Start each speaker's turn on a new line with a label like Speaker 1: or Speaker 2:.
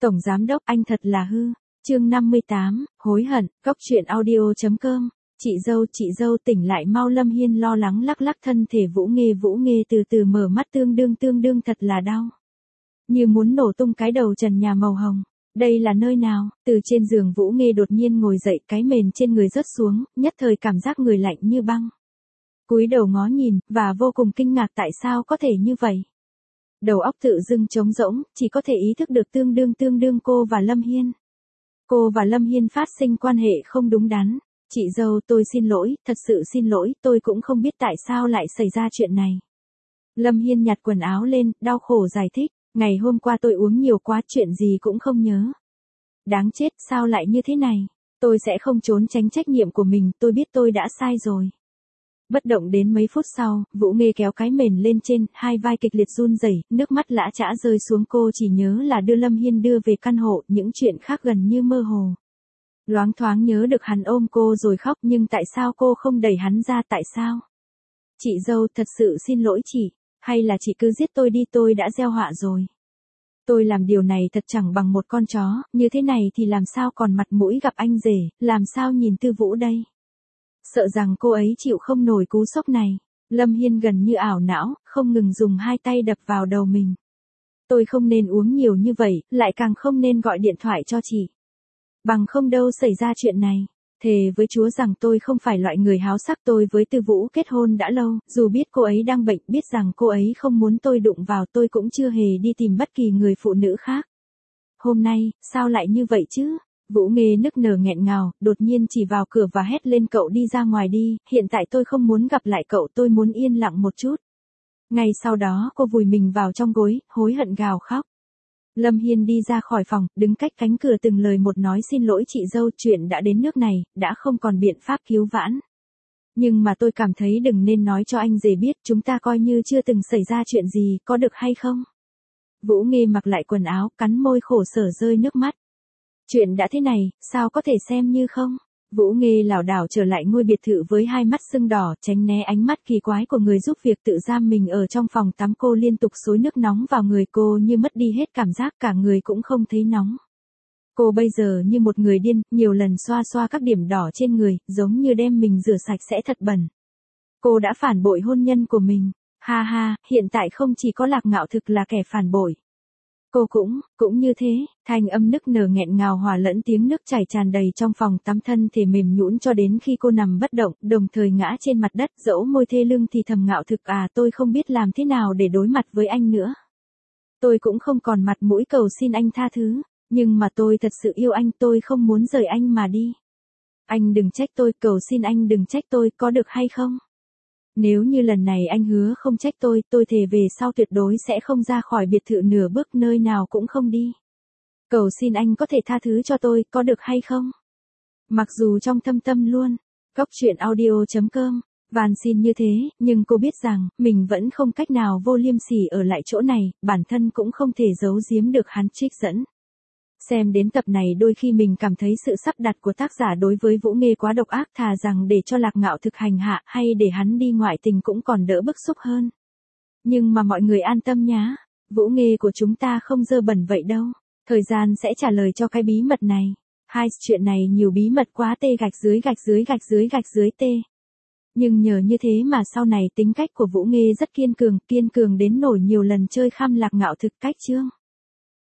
Speaker 1: Tổng giám đốc anh thật là hư. Chương 58, hối hận, cóc truyện audio.com. Chị dâu tỉnh lại mau. Lâm Hiên lo lắng lắc lắc thân thể Vũ Nghê từ từ mở mắt, tương đương thật là đau. Như muốn nổ tung cái đầu trần nhà màu hồng. Đây là nơi nào? Từ trên giường Vũ Nghê đột nhiên ngồi dậy, cái mền trên người rớt xuống, nhất thời cảm giác người lạnh như băng. Cúi đầu ngó nhìn, và vô cùng kinh ngạc tại sao có thể như vậy. Đầu óc tự dưng trống rỗng, chỉ có thể ý thức được tương đương cô và Lâm Hiên. Cô và Lâm Hiên phát sinh quan hệ không đúng đắn. Chị dâu, tôi xin lỗi, thật sự xin lỗi, tôi cũng không biết tại sao lại xảy ra chuyện này. Lâm Hiên nhặt quần áo lên, đau khổ giải thích, ngày hôm qua tôi uống nhiều quá, chuyện gì cũng không nhớ. Đáng chết, sao lại như thế này? Tôi sẽ không trốn tránh trách nhiệm của mình, tôi biết tôi đã sai rồi. Bất động đến mấy phút sau, Vũ Nghê kéo cái mền lên trên, hai vai kịch liệt run rẩy, nước mắt lã chã rơi xuống. Cô chỉ nhớ là đưa Lâm Hiên đưa về căn hộ, những chuyện khác gần như mơ hồ. Loáng thoáng nhớ được hắn ôm cô rồi khóc, nhưng tại sao cô không đẩy hắn ra, tại sao? Chị dâu, thật sự xin lỗi chị, hay là chị cứ giết tôi đi, tôi đã gieo họa rồi. Tôi làm điều này thật chẳng bằng một con chó, như thế này thì làm sao còn mặt mũi gặp anh rể, làm sao nhìn Tư Vũ đây? Sợ rằng cô ấy chịu không nổi cú sốc này. Lâm Hiên gần như ảo não, không ngừng dùng hai tay đập vào đầu mình. Tôi không nên uống nhiều như vậy, lại càng không nên gọi điện thoại cho chị. Bằng không đâu xảy ra chuyện này. Thề với Chúa rằng tôi không phải loại người háo sắc. Tôi với Tư Vũ kết hôn đã lâu, dù biết cô ấy đang bệnh, biết rằng cô ấy không muốn tôi đụng vào, tôi cũng chưa hề đi tìm bất kỳ người phụ nữ khác. Hôm nay, sao lại như vậy chứ? Vũ Nghê nức nở nghẹn ngào, đột nhiên chỉ vào cửa và hét lên, cậu đi ra ngoài đi, hiện tại tôi không muốn gặp lại cậu, tôi muốn yên lặng một chút. Ngay sau đó cô vùi mình vào trong gối, hối hận gào khóc. Lâm Hiên đi ra khỏi phòng, đứng cách cánh cửa từng lời một nói, xin lỗi chị dâu, chuyện đã đến nước này, đã không còn biện pháp cứu vãn. Nhưng mà tôi cảm thấy đừng nên nói cho anh rể biết, chúng ta coi như chưa từng xảy ra chuyện gì, có được hay không? Vũ Nghê mặc lại quần áo, cắn môi khổ sở rơi nước mắt. Chuyện đã thế này, sao có thể xem như không? Vũ Nghê lảo đảo trở lại ngôi biệt thự với hai mắt sưng đỏ, tránh né ánh mắt kỳ quái của người giúp việc tự giam mình ở trong phòng tắm. Cô liên tục xối nước nóng vào người, cô như mất đi hết cảm giác, cả người cũng không thấy nóng. Cô bây giờ như một người điên, nhiều lần xoa xoa các điểm đỏ trên người, giống như đem mình rửa sạch sẽ thật bẩn. Cô đã phản bội hôn nhân của mình. Ha ha, hiện tại không chỉ có Lạc Ngạo Thực là kẻ phản bội. Cô cũng như thế. Thanh âm nức nở nghẹn ngào hòa lẫn tiếng nước chảy tràn đầy trong phòng tắm, thân thể mềm nhũn cho đến khi cô nằm bất động, đồng thời ngã trên mặt đất, dẫu môi thê lương thì thầm, Ngạo Thực à, tôi không biết làm thế nào để đối mặt với anh nữa. Tôi cũng không còn mặt mũi cầu xin anh tha thứ, nhưng mà tôi thật sự yêu anh, tôi không muốn rời anh mà đi. Anh đừng trách tôi, cầu xin anh đừng trách tôi, có được hay không? Nếu như lần này anh hứa không trách tôi thề về sau tuyệt đối sẽ không ra khỏi biệt thự nửa bước, nơi nào cũng không đi. Cầu xin anh có thể tha thứ cho tôi, có được hay không? Mặc dù trong thâm tâm luôn, cóc truyện audio.com, van xin như thế, nhưng cô biết rằng, mình vẫn không cách nào vô liêm sỉ ở lại chỗ này, bản thân cũng không thể giấu giếm được hắn trích dẫn. Xem đến tập này đôi khi mình cảm thấy sự sắp đặt của tác giả đối với Vũ Nghê quá độc ác, thà rằng để cho Lạc Ngạo Thực hành hạ hay để hắn đi ngoại tình cũng còn đỡ bức xúc hơn. Nhưng mà mọi người an tâm nhá, Vũ Nghê của chúng ta không dơ bẩn vậy đâu. Thời gian sẽ trả lời cho cái bí mật này. Hai, chuyện này nhiều bí mật quá, gạch dưới t. Nhưng nhờ như thế mà sau này tính cách của Vũ Nghê rất kiên cường đến nổi nhiều lần chơi khăm Lạc Ngạo Thực cách chương.